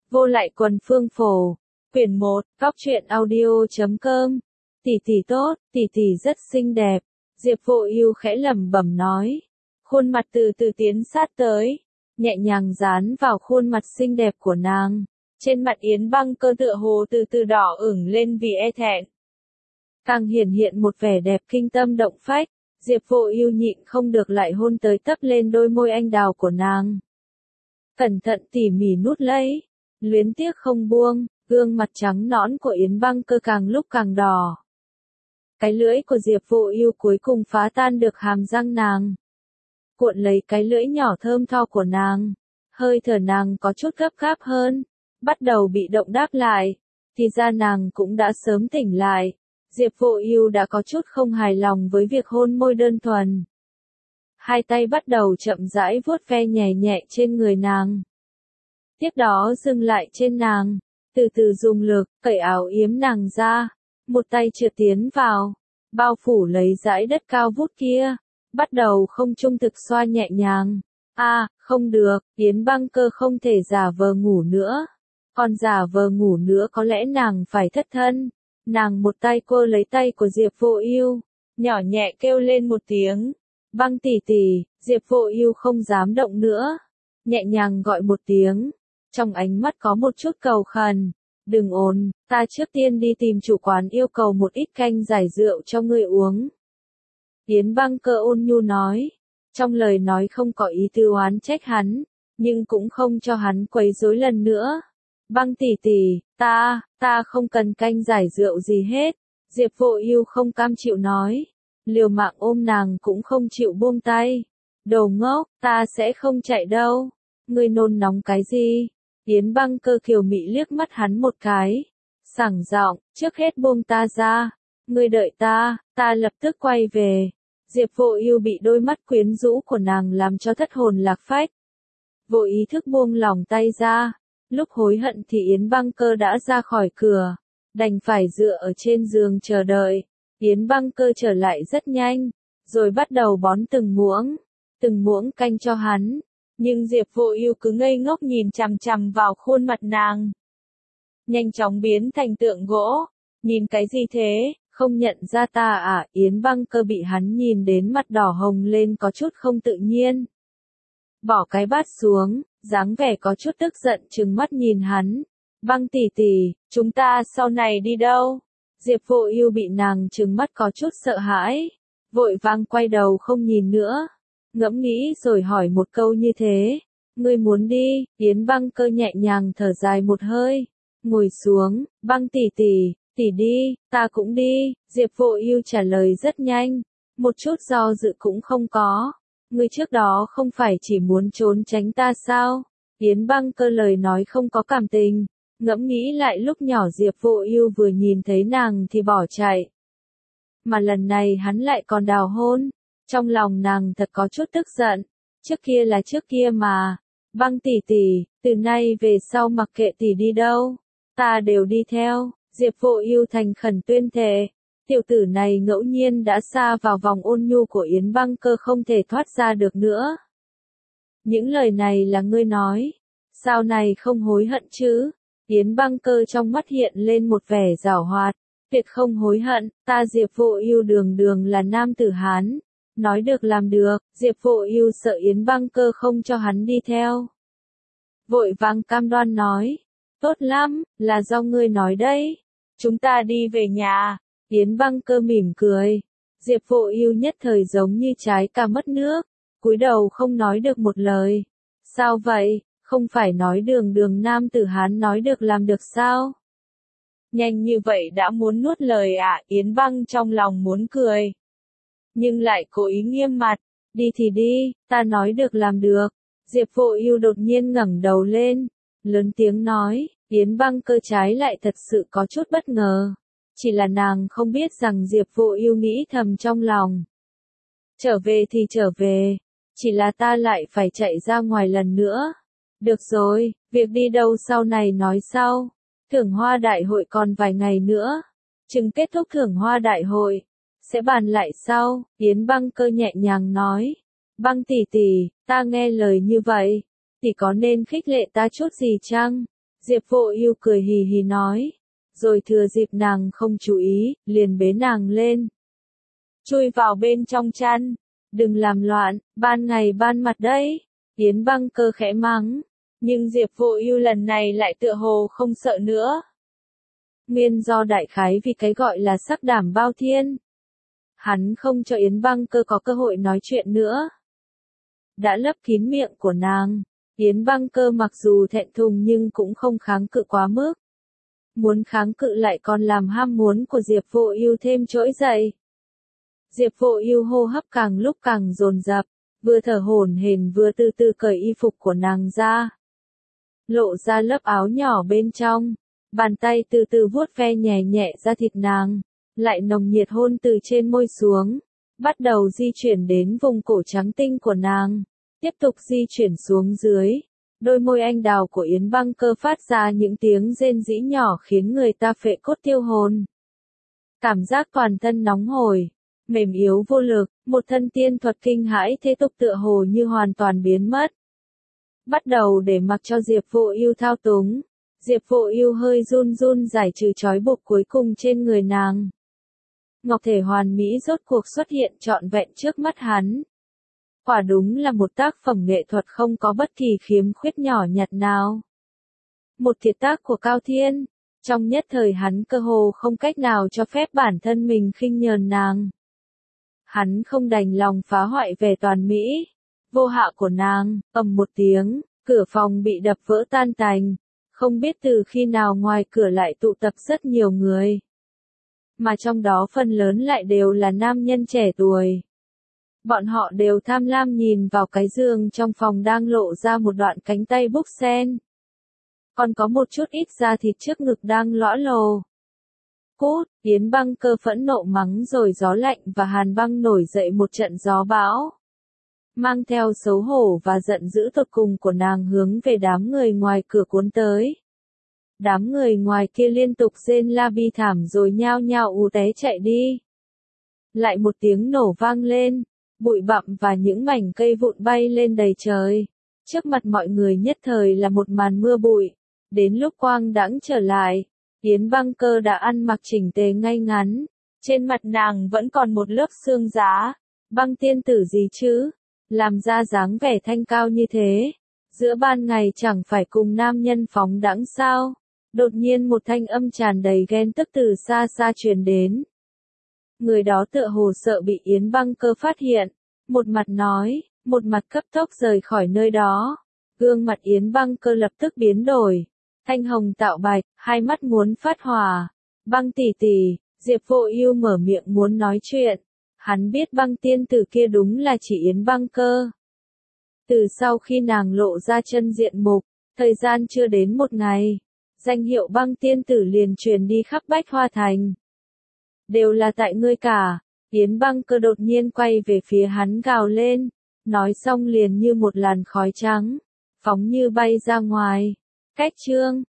Vô lại quần phương phổ. Quyển 1, góc truyện audio.com. Tỷ tỷ tốt, tỷ tỷ rất xinh đẹp. Diệp Vô Ưu khẽ lẩm bẩm nói. Khuôn mặt từ từ tiến sát tới, nhẹ nhàng dán vào khuôn mặt xinh đẹp của nàng. Trên mặt Yến Băng Cơ tựa hồ từ từ đỏ ửng lên vì e thẹn. Càng hiển hiện một vẻ đẹp kinh tâm động phách, Diệp Vô Ưu nhịn không được lại hôn tới tấp lên đôi môi anh đào của nàng. Cẩn thận tỉ mỉ nút lấy, luyến tiếc không buông, gương mặt trắng nõn của Yến Băng Cơ càng lúc càng đỏ. Cái lưỡi của Diệp Vô Ưu cuối cùng phá tan được hàm răng nàng, cuộn lấy cái lưỡi nhỏ thơm tho của nàng. Hơi thở nàng có chút gấp gáp hơn, bắt đầu bị động đáp lại, thì ra nàng cũng đã sớm tỉnh lại. Diệp Vô Ưu đã có chút không hài lòng với việc hôn môi đơn thuần. Hai tay bắt đầu chậm rãi vuốt ve nhẹ nhẹ trên người nàng. Tiếp đó dừng lại trên nàng, từ từ dùng lực, cởi áo yếm nàng ra, một tay trượt tiến vào, bao phủ lấy dải đất cao vút kia, bắt đầu không trung thực xoa nhẹ nhàng. Không được, Yến Băng Cơ không thể giả vờ ngủ nữa. Còn giả vờ ngủ nữa có lẽ nàng phải thất thân. Nàng một tay cô lấy tay của Diệp Vô Ưu, nhỏ nhẹ kêu lên một tiếng. Băng tỷ tỷ. Diệp Vô Ưu không dám động nữa, nhẹ nhàng gọi một tiếng, trong ánh mắt có một chút cầu khẩn. Đừng ồn, ta trước tiên đi tìm chủ quán yêu cầu một ít canh giải rượu cho ngươi uống. Yến Băng Cơ ôn nhu nói, trong lời nói không có ý tứ oán trách hắn, nhưng cũng không cho hắn quấy rối lần nữa. Băng tỷ tỷ, ta không cần canh giải rượu gì hết. Diệp Vô Ưu không cam chịu nói, liều mạng ôm nàng cũng không chịu buông tay. Đồ ngốc, ta sẽ không chạy đâu. Ngươi nôn nóng cái gì? Yến Băng Cơ kiều mị liếc mắt hắn một cái, sảng giọng, trước hết buông ta ra. Ngươi đợi ta lập tức quay về. Diệp Vô Ưu bị đôi mắt quyến rũ của nàng làm cho thất hồn lạc phách, vô ý thức buông lỏng tay ra. Lúc hối hận thì Yến Băng Cơ đã ra khỏi cửa, đành phải dựa ở trên giường chờ đợi. Yến Băng Cơ trở lại rất nhanh, rồi bắt đầu bón từng muỗng canh cho hắn. Nhưng Diệp Vô Ưu cứ ngây ngốc nhìn chằm chằm vào khuôn mặt nàng. Nhanh chóng biến thành tượng gỗ. Nhìn cái gì thế, không nhận ra ta à? Yến Băng Cơ bị hắn nhìn đến mặt đỏ hồng lên có chút không tự nhiên. Bỏ cái bát xuống, dáng vẻ có chút tức giận trừng mắt nhìn hắn. Băng tỷ tỷ, chúng ta sau này đi đâu? Diệp Vô Ưu bị nàng trừng mắt có chút sợ hãi, vội vàng quay đầu không nhìn nữa. Ngẫm nghĩ rồi hỏi một câu như thế, ngươi muốn đi? Yến Băng Cơ nhẹ nhàng thở dài một hơi, ngồi xuống. Băng tỷ tỷ đi, ta cũng đi. Diệp Vô Ưu trả lời rất nhanh, một chút do dự cũng không có. Ngươi trước đó không phải chỉ muốn trốn tránh ta sao? Yến Băng Cơ lời nói không có cảm tình, ngẫm nghĩ lại lúc nhỏ Diệp Vô Ưu vừa nhìn thấy nàng thì bỏ chạy. Mà lần này hắn lại còn đào hôn, trong lòng nàng thật có chút tức giận. Trước kia là trước kia mà. Băng tỷ tỷ, từ nay về sau mặc kệ tỷ đi đâu, ta đều đi theo. Diệp Vô Ưu thành khẩn tuyên thệ. Tiểu tử này ngẫu nhiên đã sa vào vòng ôn nhu của Yến Băng Cơ không thể thoát ra được nữa. Những lời này là ngươi nói, sao này không hối hận chứ? Yến Băng Cơ trong mắt hiện lên một vẻ giảo hoạt. Việc không hối hận, ta Diệp Vô Ưu đường đường là nam tử Hán, nói được làm được. Diệp Vô Ưu sợ Yến Băng Cơ không cho hắn đi theo, vội vàng cam đoan nói, tốt lắm, là do ngươi nói đấy, chúng ta đi về nhà. Yến Băng Cơ mỉm cười. Diệp Vô Ưu nhất thời giống như trái cà mất nước, cúi đầu không nói được một lời. Sao vậy, không phải nói đường đường nam tử Hán nói được làm được sao? Nhanh như vậy đã muốn nuốt lời à? Yến Băng trong lòng muốn cười, nhưng lại cố ý nghiêm mặt. Đi thì đi, ta nói được làm được. Diệp Vô Ưu đột nhiên ngẩng đầu lên, lớn tiếng nói. Yến Băng Cơ trái lại thật sự có chút bất ngờ, chỉ là nàng không biết rằng Diệp Vô Ưu nghĩ thầm trong lòng. Trở về thì trở về, chỉ là ta lại phải chạy ra ngoài lần nữa. Được rồi, việc đi đâu sau này nói sau. Thưởng hoa đại hội còn vài ngày nữa, chừng kết thúc thưởng hoa đại hội, sẽ bàn lại sau. Yến Băng Cơ nhẹ nhàng nói. Băng tỷ tỷ, ta nghe lời như vậy, tỷ có nên khích lệ ta chút gì chăng? Diệp Vô Ưu cười hì hì nói, rồi thừa dịp nàng không chú ý, liền bế nàng lên. Chui vào bên trong chăn, đừng làm loạn, ban ngày ban mặt đấy. Yến Băng Cơ khẽ mắng, nhưng Diệp Vô Ưu lần này lại tựa hồ không sợ nữa. Nguyên do đại khái vì cái gọi là sắc đảm bao thiên. Hắn không cho Yến Băng Cơ có cơ hội nói chuyện nữa. Đã lấp kín miệng của nàng, Yến Băng Cơ mặc dù thẹn thùng nhưng cũng không kháng cự quá mức. Muốn kháng cự lại còn làm ham muốn của Diệp Vô Ưu thêm trỗi dậy. Diệp Vô Ưu hô hấp càng lúc càng dồn dập, vừa thở hổn hển vừa từ từ cởi y phục của nàng ra. Lộ ra lớp áo nhỏ bên trong, bàn tay từ từ vuốt ve nhẹ nhẹ da thịt nàng, lại nồng nhiệt hôn từ trên môi xuống, bắt đầu di chuyển đến vùng cổ trắng tinh của nàng, tiếp tục di chuyển xuống dưới. Đôi môi anh đào của Yến Băng Cơ phát ra những tiếng rên rỉ nhỏ khiến người ta phệ cốt tiêu hồn. Cảm giác toàn thân nóng hổi, mềm yếu vô lực, một thân tiên thuật kinh hãi thế tục tựa hồ như hoàn toàn biến mất. Bắt đầu để mặc cho Diệp Vô Ưu thao túng. Diệp Vô Ưu hơi run run giải trừ trói buộc cuối cùng trên người nàng. Ngọc thể hoàn mỹ rốt cuộc xuất hiện trọn vẹn trước mắt hắn. Quả đúng là một tác phẩm nghệ thuật không có bất kỳ khiếm khuyết nhỏ nhặt nào. Một kiệt tác của Cao Thiên, trong nhất thời hắn cơ hồ không cách nào cho phép bản thân mình khinh nhờn nàng. Hắn không đành lòng phá hoại vẻ toàn mỹ, vô hạ của nàng. Ầm một tiếng, cửa phòng bị đập vỡ tan tành, không biết từ khi nào ngoài cửa lại tụ tập rất nhiều người. Mà trong đó phần lớn lại đều là nam nhân trẻ tuổi. Bọn họ đều tham lam nhìn vào cái giường trong phòng đang lộ ra một đoạn cánh tay búc sen. Còn có một chút ít da thịt trước ngực đang lõa lồ. Cút, Yến Băng Cơ phẫn nộ mắng rồi gió lạnh và hàn băng nổi dậy một trận gió bão. Mang theo xấu hổ và giận dữ tột cùng của nàng hướng về đám người ngoài cửa cuốn tới. Đám người ngoài kia liên tục rên la bi thảm rồi nhao nhao ù té chạy đi. Lại một tiếng nổ vang lên, bụi bặm và những mảnh cây vụn bay lên đầy trời. Trước mặt mọi người nhất thời là một màn mưa bụi. Đến lúc quang đãng trở lại, Yến Băng Cơ đã ăn mặc chỉnh tề ngay ngắn. Trên mặt nàng vẫn còn một lớp xương giá. Băng tiên tử gì chứ? Làm ra dáng vẻ thanh cao như thế. Giữa ban ngày chẳng phải cùng nam nhân phóng đãng sao? Đột nhiên một thanh âm tràn đầy ghen tức từ xa xa truyền đến. Người đó tựa hồ sợ bị Yến Băng Cơ phát hiện. Một mặt nói, một mặt cấp tốc rời khỏi nơi đó. Gương mặt Yến Băng Cơ lập tức biến đổi. Thanh hồng tạo bạch, hai mắt muốn phát hỏa. Băng tỷ tỷ, Diệp Vô Ưu mở miệng muốn nói chuyện. Hắn biết băng tiên tử kia đúng là chỉ Yến Băng Cơ. Từ sau khi nàng lộ ra chân diện mục, thời gian chưa đến một ngày, danh hiệu băng tiên tử liền truyền đi khắp Bách Hoa Thành. Đều là tại ngươi cả. Yến Băng Cơ đột nhiên quay về phía hắn gào lên, nói xong liền như một làn khói trắng, phóng như bay ra ngoài. Cách chương